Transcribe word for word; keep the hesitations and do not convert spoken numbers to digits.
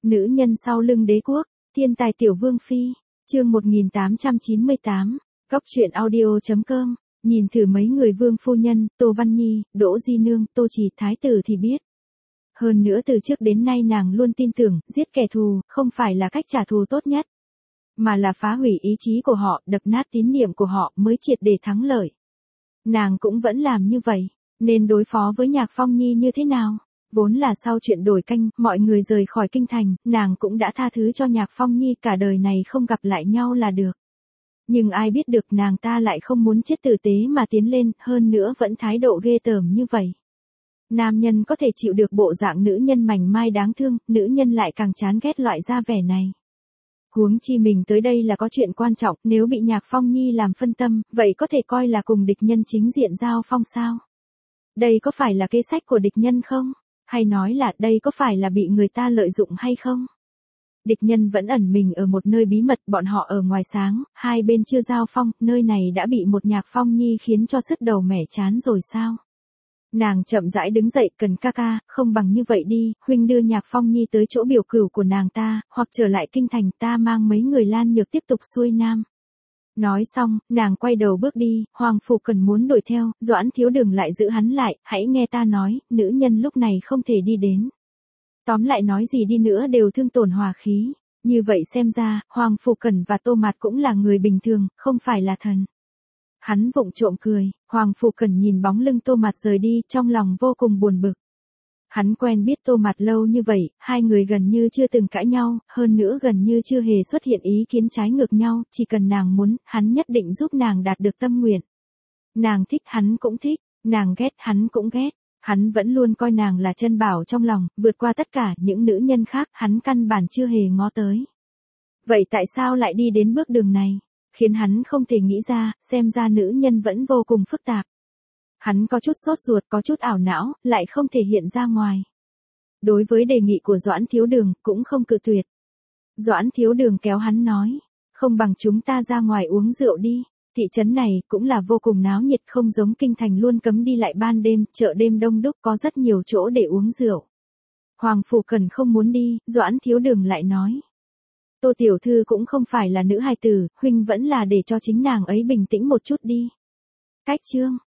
Nữ nhân sau lưng đế quốc, thiên tài tiểu vương phi, chương một nghìn tám trăm chín mươi tám, Góc truyện audio chấm com, nhìn thử mấy người vương phu nhân, Tô Văn Nhi, Đỗ Di Nương, Tô Trì Thái tử thì biết. Hơn nữa từ trước đến nay nàng luôn tin tưởng, giết kẻ thù, không phải là cách trả thù tốt nhất, mà là phá hủy ý chí của họ, đập nát tín niệm của họ mới triệt để thắng lợi. Nàng cũng vẫn làm như vậy, nên đối phó với Nhạc Phong Nhi như thế nào? Vốn là sau chuyện đổi canh, mọi người rời khỏi kinh thành, nàng cũng đã tha thứ cho Nhạc Phong Nhi cả đời này không gặp lại nhau là được. Nhưng ai biết được nàng ta lại không muốn chết tử tế mà tiến lên, hơn nữa vẫn thái độ ghê tởm như vậy. Nam nhân có thể chịu được bộ dạng nữ nhân mảnh mai đáng thương, nữ nhân lại càng chán ghét loại da vẻ này. Huống chi mình tới đây là có chuyện quan trọng, nếu bị Nhạc Phong Nhi làm phân tâm, vậy có thể coi là cùng địch nhân chính diện giao phong sao? Đây có phải là kế sách của địch nhân không? Hay nói là đây có phải là bị người ta lợi dụng hay không? Địch nhân vẫn ẩn mình ở một nơi bí mật, bọn họ ở ngoài sáng, hai bên chưa giao phong, nơi này đã bị một Nhạc Phong Nhi khiến cho sứt đầu mẻ chán rồi sao? Nàng chậm rãi đứng dậy, cần ca ca, không bằng như vậy đi, huynh đưa Nhạc Phong Nhi tới chỗ biểu cửu của nàng ta, hoặc trở lại kinh thành, ta mang mấy người Lan Nhược tiếp tục xuôi nam. Nói xong, nàng quay đầu bước đi, Hoàng Phủ Cần muốn đuổi theo, Doãn Thiếu Đường lại giữ hắn lại, hãy nghe ta nói, nữ nhân lúc này không thể đi đến. Tóm lại nói gì đi nữa đều thương tổn hòa khí, như vậy xem ra, Hoàng Phủ Cần và Tô Mạt cũng là người bình thường, không phải là thần. Hắn vụng trộm cười, Hoàng Phủ Cần nhìn bóng lưng Tô Mạt rời đi, trong lòng vô cùng buồn bực. Hắn quen biết Tô Mạt lâu như vậy, hai người gần như chưa từng cãi nhau, hơn nữa gần như chưa hề xuất hiện ý kiến trái ngược nhau, chỉ cần nàng muốn, hắn nhất định giúp nàng đạt được tâm nguyện. Nàng thích hắn cũng thích, nàng ghét hắn cũng ghét, hắn vẫn luôn coi nàng là chân bảo trong lòng, vượt qua tất cả những nữ nhân khác, hắn căn bản chưa hề ngó tới. Vậy tại sao lại đi đến bước đường này? Khiến hắn không thể nghĩ ra, xem ra nữ nhân vẫn vô cùng phức tạp. Hắn có chút sốt ruột, có chút ảo não, lại không thể hiện ra ngoài. Đối với đề nghị của Doãn Thiếu Đường, cũng không cự tuyệt. Doãn Thiếu Đường kéo hắn nói, không bằng chúng ta ra ngoài uống rượu đi. Thị trấn này cũng là vô cùng náo nhiệt, không giống kinh thành luôn cấm đi lại ban đêm, chợ đêm đông đúc, có rất nhiều chỗ để uống rượu. Hoàng Phủ Cần không muốn đi, Doãn Thiếu Đường lại nói. Tô tiểu thư cũng không phải là nữ hài tử, huynh vẫn là để cho chính nàng ấy bình tĩnh một chút đi. Cách chương